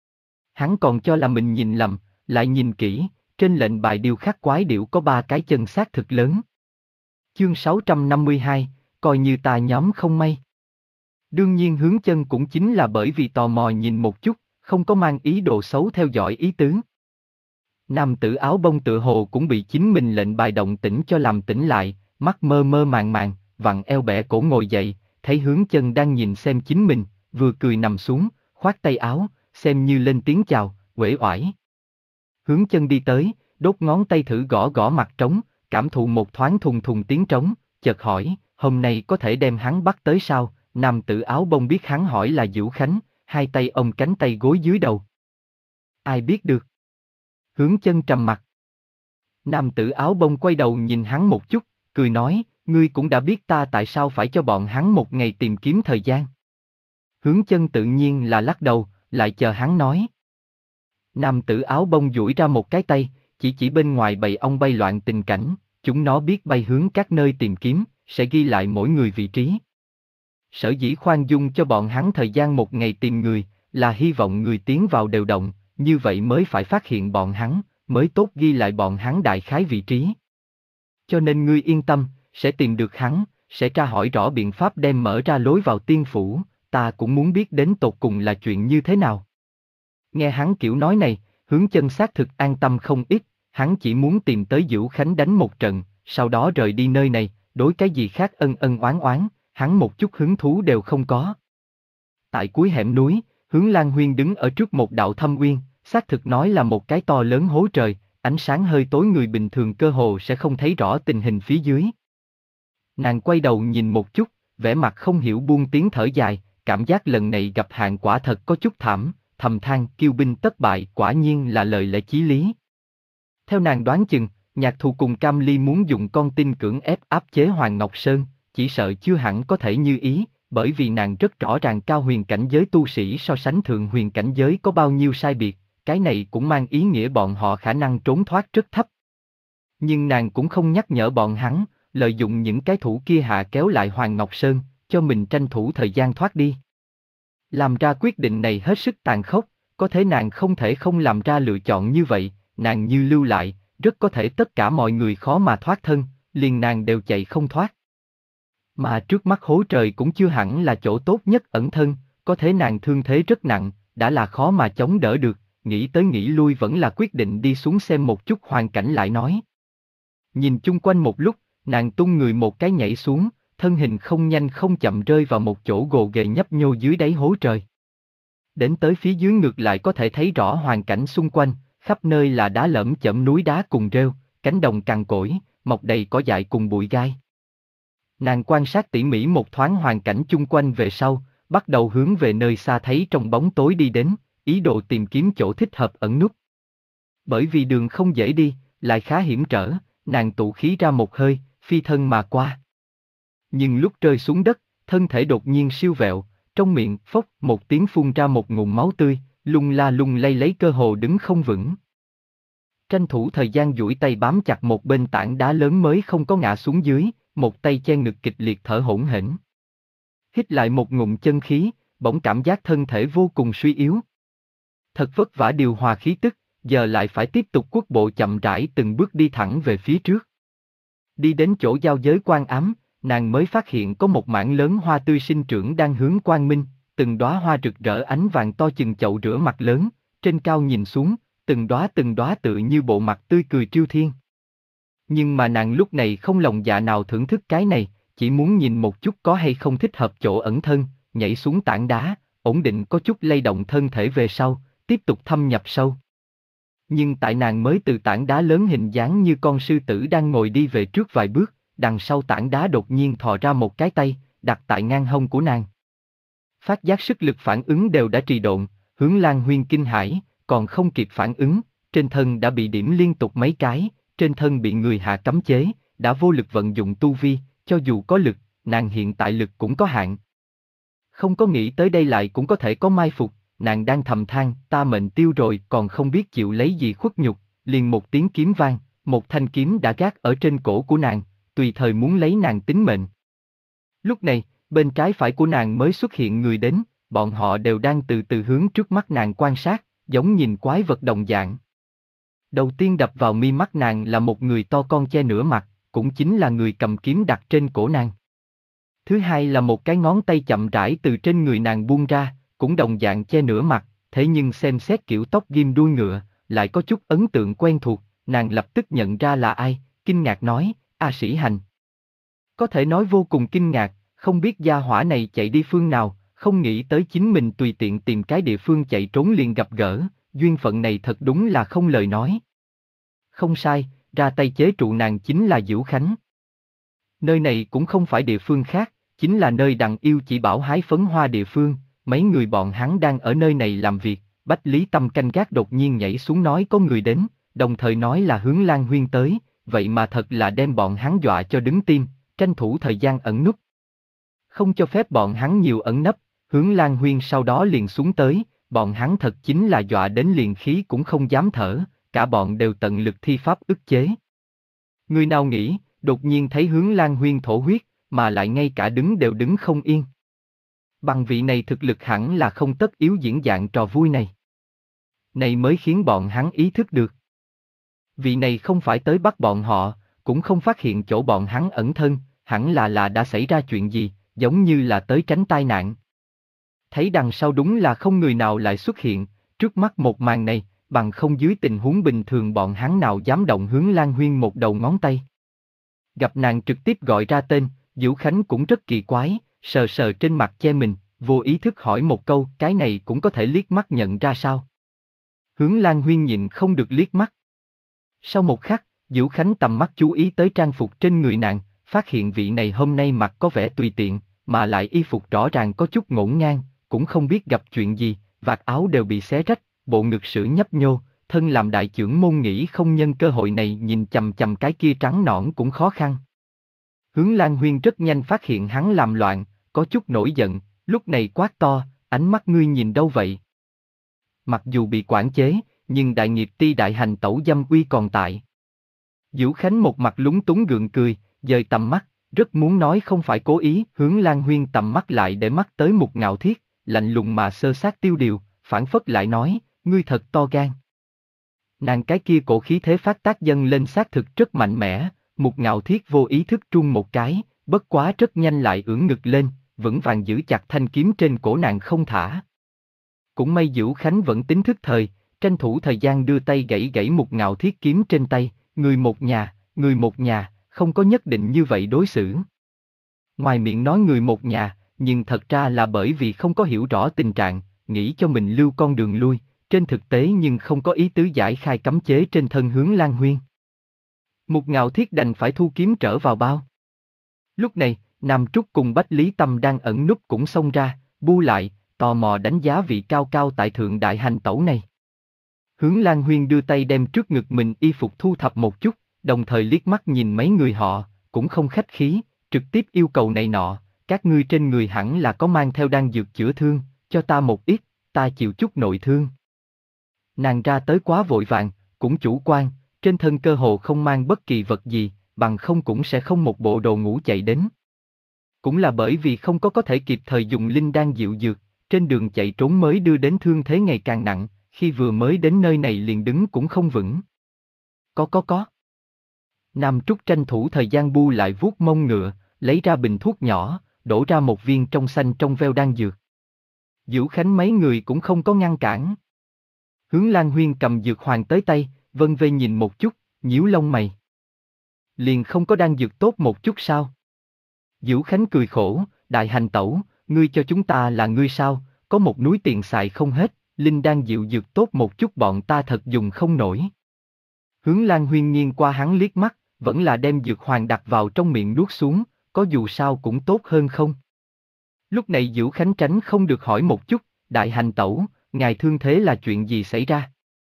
Hắn còn cho là mình nhìn lầm, lại nhìn kỹ, trên lệnh bài điêu khắc quái điểu có ba cái chân xác thực lớn. Chương sáu trăm năm mươi hai, coi như ta nhóm không may. Đương nhiên Hướng Chân cũng chính là bởi vì tò mò nhìn một chút, không có mang ý đồ xấu theo dõi ý tứ. Nam tử áo bông tựa hồ cũng bị chính mình lệnh bài động tĩnh cho làm tỉnh lại, mắt mơ mơ màng màng, vặn eo bẻ cổ ngồi dậy, thấy Hướng Chân đang nhìn xem chính mình, vừa cười nằm xuống, khoát tay áo, xem như lên tiếng chào, uể oải. Hướng Chân đi tới, đốt ngón tay thử gõ gõ mặt trống, cảm thụ một thoáng thùng thùng tiếng trống, chợt hỏi, hôm nay có thể đem hắn bắt tới sao? Nam tử áo bông biết hắn hỏi là Dữu Khánh, hai tay ôm cánh tay gối dưới đầu. Ai biết được? Hướng Chân trầm mặt. Nam tử áo bông quay đầu nhìn hắn một chút, cười nói, ngươi cũng đã biết ta tại sao phải cho bọn hắn một ngày tìm kiếm thời gian. Hướng Chân tự nhiên là lắc đầu, lại chờ hắn nói. Nam tử áo bông duỗi ra một cái tay, chỉ chỉ bên ngoài bầy ong bay loạn tình cảnh, chúng nó biết bay hướng các nơi tìm kiếm, sẽ ghi lại mỗi người vị trí. Sở dĩ khoan dung cho bọn hắn thời gian một ngày tìm người, là hy vọng người tiến vào đều động, như vậy mới phải phát hiện bọn hắn, mới tốt ghi lại bọn hắn đại khái vị trí. Cho nên ngươi yên tâm, sẽ tìm được hắn, sẽ tra hỏi rõ biện pháp đem mở ra lối vào tiên phủ, ta cũng muốn biết đến tột cùng là chuyện như thế nào. Nghe hắn kiểu nói này, Hướng Chân xác thực an tâm không ít, hắn chỉ muốn tìm tới Dữu Khánh đánh một trận, sau đó rời đi nơi này, đối cái gì khác ân ân oán oán, hắn một chút hứng thú đều không có. Tại cuối hẻm núi, Hướng Lan Huyên đứng ở trước một đạo thâm uyên, xác thực nói là một cái to lớn hố trời, ánh sáng hơi tối người bình thường cơ hồ sẽ không thấy rõ tình hình phía dưới. Nàng quay đầu nhìn một chút, vẻ mặt không hiểu buông tiếng thở dài, cảm giác lần này gặp hạn quả thật có chút thảm, thầm than kiêu binh tất bại quả nhiên là lời lẽ chí lý. Theo nàng đoán chừng, Nhạc Thù cùng Cam Ly muốn dùng con tin cưỡng ép áp chế Hoàng Ngọc Sơn, chỉ sợ chưa hẳn có thể như ý, bởi vì nàng rất rõ ràng cao huyền cảnh giới tu sĩ so sánh thượng huyền cảnh giới có bao nhiêu sai biệt, cái này cũng mang ý nghĩa bọn họ khả năng trốn thoát rất thấp. Nhưng nàng cũng không nhắc nhở bọn hắn, lợi dụng những cái thủ kia hạ kéo lại Hoàng Ngọc Sơn, cho mình tranh thủ thời gian thoát đi. Làm ra quyết định này hết sức tàn khốc, có thể nàng không thể không làm ra lựa chọn như vậy, nàng như lưu lại, rất có thể tất cả mọi người khó mà thoát thân, liền nàng đều chạy không thoát. Mà trước mắt hố trời cũng chưa hẳn là chỗ tốt nhất ẩn thân, có thể nàng thương thế rất nặng, đã là khó mà chống đỡ được, nghĩ tới nghĩ lui vẫn là quyết định đi xuống xem một chút hoàn cảnh lại nói. Nhìn chung quanh một lúc, nàng tung người một cái nhảy xuống, thân hình không nhanh không chậm rơi vào một chỗ gồ ghề nhấp nhô dưới đáy hố trời. Đến tới phía dưới ngược lại có thể thấy rõ hoàn cảnh xung quanh, khắp nơi là đá lởm chởm núi đá cùng rêu, cánh đồng cằn cỗi, mọc đầy cỏ dại cùng bụi gai. Nàng quan sát tỉ mỉ một thoáng hoàn cảnh chung quanh về sau, bắt đầu hướng về nơi xa thấy trong bóng tối đi đến, ý đồ tìm kiếm chỗ thích hợp ẩn núp. Bởi vì đường không dễ đi, lại khá hiểm trở, nàng tụ khí ra một hơi, phi thân mà qua. Nhưng lúc rơi xuống đất, thân thể đột nhiên siêu vẹo, trong miệng phốc một tiếng phun ra một ngụm máu tươi, lung la lung lay lấy cơ hồ đứng không vững. Tranh thủ thời gian duỗi tay bám chặt một bên tảng đá lớn mới không có ngã xuống dưới, một tay che ngực kịch liệt thở hổn hển. Hít lại một ngụm chân khí, bỗng cảm giác thân thể vô cùng suy yếu. Thật vất vả điều hòa khí tức, giờ lại phải tiếp tục quốc bộ chậm rãi từng bước đi thẳng về phía trước. Đi đến chỗ giao giới Quan Ám, nàng mới phát hiện có một mảng lớn hoa tươi sinh trưởng đang hướng Quang Minh, từng đóa hoa rực rỡ ánh vàng to chừng chậu rửa mặt lớn, trên cao nhìn xuống, từng đóa từng đóa tự như bộ mặt tươi cười triêu thiên. Nhưng mà nàng lúc này không lòng dạ nào thưởng thức cái này, chỉ muốn nhìn một chút có hay không thích hợp chỗ ẩn thân, nhảy xuống tảng đá, ổn định có chút lay động thân thể về sau, tiếp tục thâm nhập sâu. Nhưng tại nàng mới từ tảng đá lớn hình dáng như con sư tử đang ngồi đi về trước vài bước, đằng sau tảng đá đột nhiên thò ra một cái tay, đặt tại ngang hông của nàng. Phát giác sức lực phản ứng đều đã trì độn, Hướng Lan Huyên kinh hãi, còn không kịp phản ứng, trên thân đã bị điểm liên tục mấy cái, trên thân bị người hạ cấm chế, đã vô lực vận dụng tu vi, cho dù có lực, nàng hiện tại lực cũng có hạn. Không có nghĩ tới đây lại cũng có thể có mai phục, nàng đang thầm than, ta mệnh tiêu rồi còn không biết chịu lấy gì khuất nhục, liền một tiếng kiếm vang, một thanh kiếm đã gác ở trên cổ của nàng, tùy thời muốn lấy nàng tính mệnh. Lúc này, bên trái phải của nàng mới xuất hiện người đến, bọn họ đều đang từ từ hướng trước mắt nàng quan sát, giống nhìn quái vật đồng dạng. Đầu tiên đập vào mi mắt nàng là một người to con che nửa mặt, cũng chính là người cầm kiếm đặt trên cổ nàng. Thứ hai là một cái ngón tay chậm rãi từ trên người nàng buông ra, cũng đồng dạng che nửa mặt, thế nhưng xem xét kiểu tóc ghim đuôi ngựa, lại có chút ấn tượng quen thuộc, nàng lập tức nhận ra là ai, kinh ngạc nói, A Sĩ Hành. Có thể nói vô cùng kinh ngạc, không biết gia hỏa này chạy đi phương nào, không nghĩ tới chính mình tùy tiện tìm cái địa phương chạy trốn liền gặp gỡ, duyên phận này thật đúng là không lời nói. Không sai, ra tay chế trụ nàng chính là Dữu Khánh. Nơi này cũng không phải địa phương khác, chính là nơi đặng yêu chỉ bảo hái phấn hoa địa phương, mấy người bọn hắn đang ở nơi này làm việc, Bách Lý Tâm canh gác đột nhiên nhảy xuống nói có người đến, đồng thời nói là Hướng Lan Huyên tới, vậy mà thật là đem bọn hắn dọa cho đứng tim, tranh thủ thời gian ẩn núp. Không cho phép bọn hắn nhiều ẩn nấp, Hướng Lan Huyên sau đó liền xuống tới, bọn hắn thật chính là dọa đến liền khí cũng không dám thở, cả bọn đều tận lực thi pháp ức chế. Người nào nghĩ, đột nhiên thấy Hướng Lan Huyên thổ huyết, mà lại ngay cả đứng đều đứng không yên. Bằng vị này thực lực hẳn là không tất yếu diễn dạng trò vui này. Này mới khiến bọn hắn ý thức được. Vị này không phải tới bắt bọn họ, cũng không phát hiện chỗ bọn hắn ẩn thân, hẳn là là đã xảy ra chuyện gì, giống như là tới tránh tai nạn. Thấy đằng sau đúng là không người nào lại xuất hiện, trước mắt một màn này, bằng không dưới tình huống bình thường bọn hắn nào dám động Hướng Lan Huyên một đầu ngón tay. Gặp nàng trực tiếp gọi ra tên, Dữu Khánh cũng rất kỳ quái, sờ sờ trên mặt che mình, vô ý thức hỏi một câu, cái này cũng có thể liếc mắt nhận ra sao? Hướng Lan Huyên nhịn không được liếc mắt. Sau một khắc, Dữu Khánh tầm mắt chú ý tới trang phục trên người nàng, phát hiện vị này hôm nay mặc có vẻ tùy tiện, mà lại y phục rõ ràng có chút ngổn ngang, cũng không biết gặp chuyện gì, vạt áo đều bị xé rách, bộ ngực sữa nhấp nhô, thân làm đại trưởng môn nghĩ không nhân cơ hội này nhìn chằm chằm cái kia trắng nõn cũng khó khăn. Hướng Lan Huyên rất nhanh phát hiện hắn làm loạn, có chút nổi giận, lúc này quát to, ánh mắt ngươi nhìn đâu vậy? Mặc dù bị quản chế, nhưng đại nghiệp ti đại hành tẩu dâm uy còn tại. Dữu Khánh một mặt lúng túng gượng cười, dời tầm mắt, rất muốn nói không phải cố ý, Hướng Lan Huyên tầm mắt lại để mắt tới Mục Ngạo Thiết, lạnh lùng mà sơ sát tiêu điều, phản phất lại nói, ngươi thật to gan. Nàng cái kia cổ khí thế phát tác dâng lên xác thực rất mạnh mẽ, Mục Ngạo Thiết vô ý thức trung một cái, bất quá rất nhanh lại ưỡn ngực lên, vững vàng giữ chặt thanh kiếm trên cổ nàng không thả. Cũng may Dữu Khánh vẫn tính thức thời, tranh thủ thời gian đưa tay gãy gãy Mục Ngạo Thiết kiếm trên tay, người một nhà, người một nhà, không có nhất định như vậy đối xử. Ngoài miệng nói người một nhà, nhưng thật ra là bởi vì không có hiểu rõ tình trạng, nghĩ cho mình lưu con đường lui, trên thực tế nhưng không có ý tứ giải khai cấm chế trên thân Hướng Lan Huyên. Mục Ngạo Thiết đành phải thu kiếm trở vào bao. Lúc này, Nam Trúc cùng Bách Lý Tâm đang ẩn núp cũng xông ra, bu lại, tò mò đánh giá vị cao cao tại thượng đại hành tẩu này. Hướng Lan Huyên đưa tay đem trước ngực mình y phục thu thập một chút, đồng thời liếc mắt nhìn mấy người họ, cũng không khách khí, trực tiếp yêu cầu này nọ, các ngươi trên người hẳn là có mang theo đan dược chữa thương, cho ta một ít, ta chịu chút nội thương. Nàng ra tới quá vội vàng, cũng chủ quan, trên thân cơ hồ không mang bất kỳ vật gì, bằng không cũng sẽ không một bộ đồ ngủ chạy đến. Cũng là bởi vì không có có thể kịp thời dùng linh đan dịu dược, trên đường chạy trốn mới đưa đến thương thế ngày càng nặng, khi vừa mới đến nơi này liền đứng cũng không vững. Có có có. Nam Trúc tranh thủ thời gian bu lại vuốt mông ngựa, lấy ra bình thuốc nhỏ, đổ ra một viên trong xanh trong veo đan dược. Dữu Khánh mấy người cũng không có ngăn cản. Hướng Lan Huyên cầm dược hoàng tới tay, vân vê nhìn một chút, nhíu lông mày. Liền không có đan dược tốt một chút sao? Dữu Khánh cười khổ, đại hành tẩu, ngươi cho chúng ta là ngươi sao, có một núi tiền xài không hết, linh đan dịu dược tốt một chút bọn ta thật dùng không nổi. Hướng Lan Huyên nghiêng qua hắn liếc mắt, vẫn là đem dược hoàng đặt vào trong miệng nuốt xuống, có dù sao cũng tốt hơn không? Lúc này Dữu Khánh tránh không được hỏi một chút, đại hành tẩu, ngài thương thế là chuyện gì xảy ra?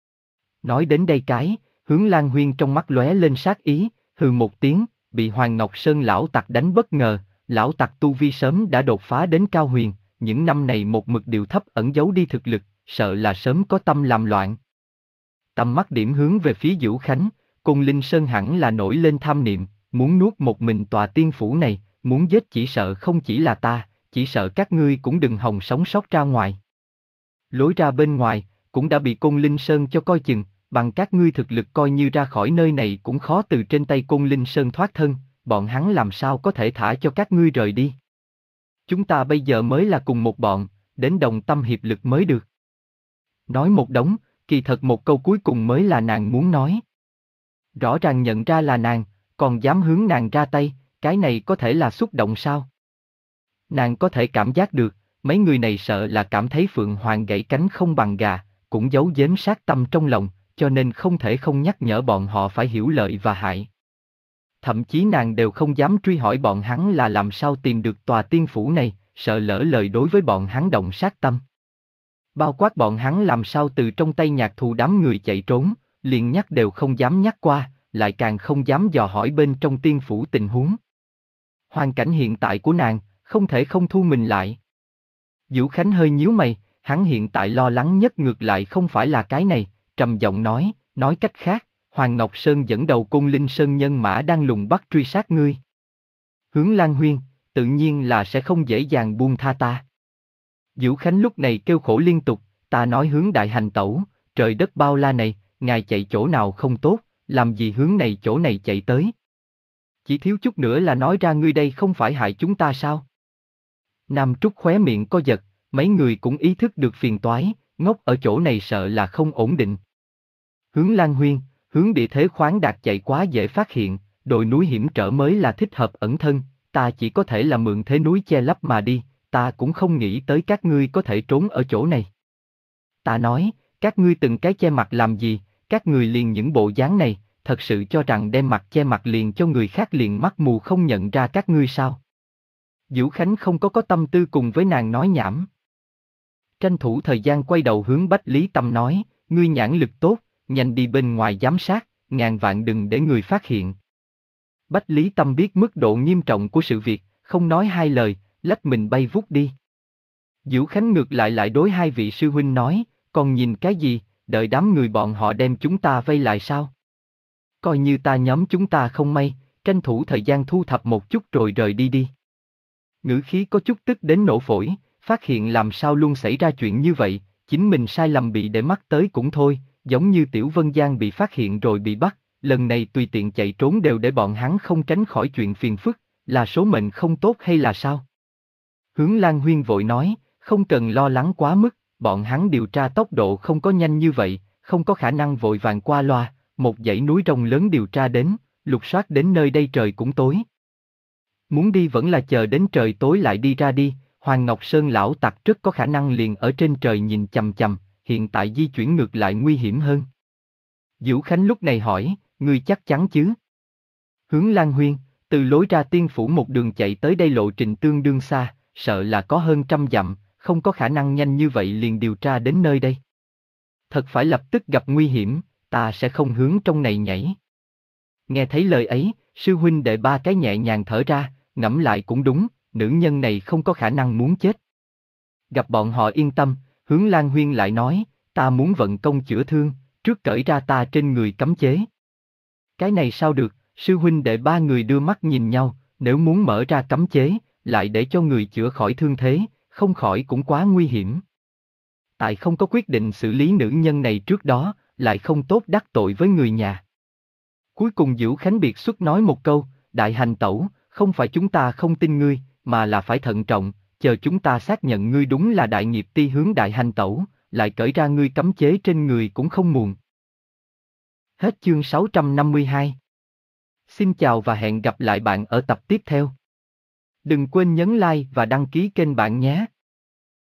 Nói đến đây cái, Hướng Lan Huyên trong mắt lóe lên sát ý, hừ một tiếng, bị Hoàng Ngọc Sơn lão tặc đánh bất ngờ, lão tặc tu vi sớm đã đột phá đến cao huyền, những năm này một mực điều thấp ẩn giấu đi thực lực, sợ là sớm có tâm làm loạn. Tầm mắt điểm hướng về phía Dữu Khánh, Côn Linh Sơn hẳn là nổi lên tham niệm, muốn nuốt một mình tòa tiên phủ này, muốn giết chỉ sợ không chỉ là ta, chỉ sợ các ngươi cũng đừng hòng sống sót ra ngoài. Lối ra bên ngoài, cũng đã bị Côn Linh Sơn cho coi chừng, bằng các ngươi thực lực coi như ra khỏi nơi này cũng khó từ trên tay Côn Linh Sơn thoát thân, bọn hắn làm sao có thể thả cho các ngươi rời đi. Chúng ta bây giờ mới là cùng một bọn, đến đồng tâm hiệp lực mới được. Nói một đống, kỳ thật một câu cuối cùng mới là nàng muốn nói. Rõ ràng nhận ra là nàng, còn dám hướng nàng ra tay, cái này có thể là xúc động sao? Nàng có thể cảm giác được, mấy người này sợ là cảm thấy Phượng Hoàng gãy cánh không bằng gà, cũng giấu giếm sát tâm trong lòng, cho nên không thể không nhắc nhở bọn họ phải hiểu lợi và hại. Thậm chí nàng đều không dám truy hỏi bọn hắn là làm sao tìm được tòa tiên phủ này, sợ lỡ lời đối với bọn hắn động sát tâm. Bao quát bọn hắn làm sao từ trong tay nhạc thù đám người chạy trốn, liền nhắc đều không dám nhắc qua, lại càng không dám dò hỏi bên trong tiên phủ tình huống. Hoàn cảnh hiện tại của nàng, không thể không thu mình lại. Vũ Khánh hơi nhíu mày, hắn hiện tại lo lắng nhất ngược lại không phải là cái này, trầm giọng nói, nói cách khác, Hoàng Ngọc Sơn dẫn đầu Côn Linh Sơn nhân mã đang lùng bắt truy sát ngươi. Hướng Lan Huyên, tự nhiên là sẽ không dễ dàng buông tha ta. Vũ Khánh lúc này kêu khổ liên tục, ta nói hướng đại hành tẩu, trời đất bao la này, ngài chạy chỗ nào không tốt, làm gì hướng này chỗ này chạy tới. Chỉ thiếu chút nữa là nói ra ngươi đây không phải hại chúng ta sao? Nam Trúc khóe miệng co giật, mấy người cũng ý thức được phiền toái, ngốc ở chỗ này sợ là không ổn định. Hướng Lan Huyên, hướng địa thế khoáng đạt chạy quá dễ phát hiện, đồi núi hiểm trở mới là thích hợp ẩn thân, ta chỉ có thể là mượn thế núi che lấp mà đi, ta cũng không nghĩ tới các ngươi có thể trốn ở chỗ này. Ta nói, các ngươi từng cái che mặt làm gì, các người liền những bộ dáng này, thật sự cho rằng đem mặt che mặt liền cho người khác liền mắt mù không nhận ra các ngươi sao? Vũ Khánh không có có tâm tư cùng với nàng nói nhảm. Tranh thủ thời gian quay đầu hướng Bách Lý Tâm nói, ngươi nhãn lực tốt, nhanh đi bên ngoài giám sát, ngàn vạn đừng để người phát hiện. Bách Lý Tâm biết mức độ nghiêm trọng của sự việc, không nói hai lời, lách mình bay vút đi. Vũ Khánh ngược lại lại đối hai vị sư huynh nói, còn nhìn cái gì, đợi đám người bọn họ đem chúng ta vây lại sao? Coi như ta nhóm chúng ta không may, tranh thủ thời gian thu thập một chút rồi rời đi đi. Ngữ khí có chút tức đến nổ phổi, phát hiện làm sao luôn xảy ra chuyện như vậy, chính mình sai lầm bị để mắt tới cũng thôi, giống như Tiểu Vân Giang bị phát hiện rồi bị bắt, lần này tùy tiện chạy trốn đều để bọn hắn không tránh khỏi chuyện phiền phức, là số mệnh không tốt hay là sao? Hướng Lan Huyên vội nói, không cần lo lắng quá mức, bọn hắn điều tra tốc độ không có nhanh như vậy, không có khả năng vội vàng qua loa, một dãy núi rồng lớn điều tra đến, lục soát đến nơi đây trời cũng tối. Muốn đi vẫn là chờ đến trời tối lại đi ra đi, Hoàng Ngọc Sơn lão tặc rất có khả năng liền ở trên trời nhìn chằm chằm, hiện tại di chuyển ngược lại nguy hiểm hơn. Vũ Khánh lúc này hỏi, ngươi chắc chắn chứ? Hướng Lan Huyên, từ lối ra tiên phủ một đường chạy tới đây lộ trình tương đương xa, sợ là có hơn trăm dặm, không có khả năng nhanh như vậy liền điều tra đến nơi đây. Thật phải lập tức gặp nguy hiểm, ta sẽ không hướng trong này nhảy. Nghe thấy lời ấy, sư huynh đệ ba cái nhẹ nhàng thở ra, ngẫm lại cũng đúng, nữ nhân này không có khả năng muốn chết. Gặp bọn họ yên tâm, Hướng Lan Huyên lại nói, ta muốn vận công chữa thương, trước cởi ra ta trên người cấm chế. Cái này sao được, sư huynh đệ ba người đưa mắt nhìn nhau, nếu muốn mở ra cấm chế, lại để cho người chữa khỏi thương thế, không khỏi cũng quá nguy hiểm. Tại không có quyết định xử lý nữ nhân này trước đó, lại không tốt đắc tội với người nhà. Cuối cùng Vũ Khánh biệt xuất nói một câu, đại hành tẩu, không phải chúng ta không tin ngươi, mà là phải thận trọng, chờ chúng ta xác nhận ngươi đúng là đại nghiệp ti hướng đại hành tẩu, lại cởi ra ngươi cấm chế trên người cũng không muộn. Hết chương sáu trăm năm mươi hai. Xin chào và hẹn gặp lại bạn ở tập tiếp theo. Đừng quên nhấn like và đăng ký kênh bạn nhé.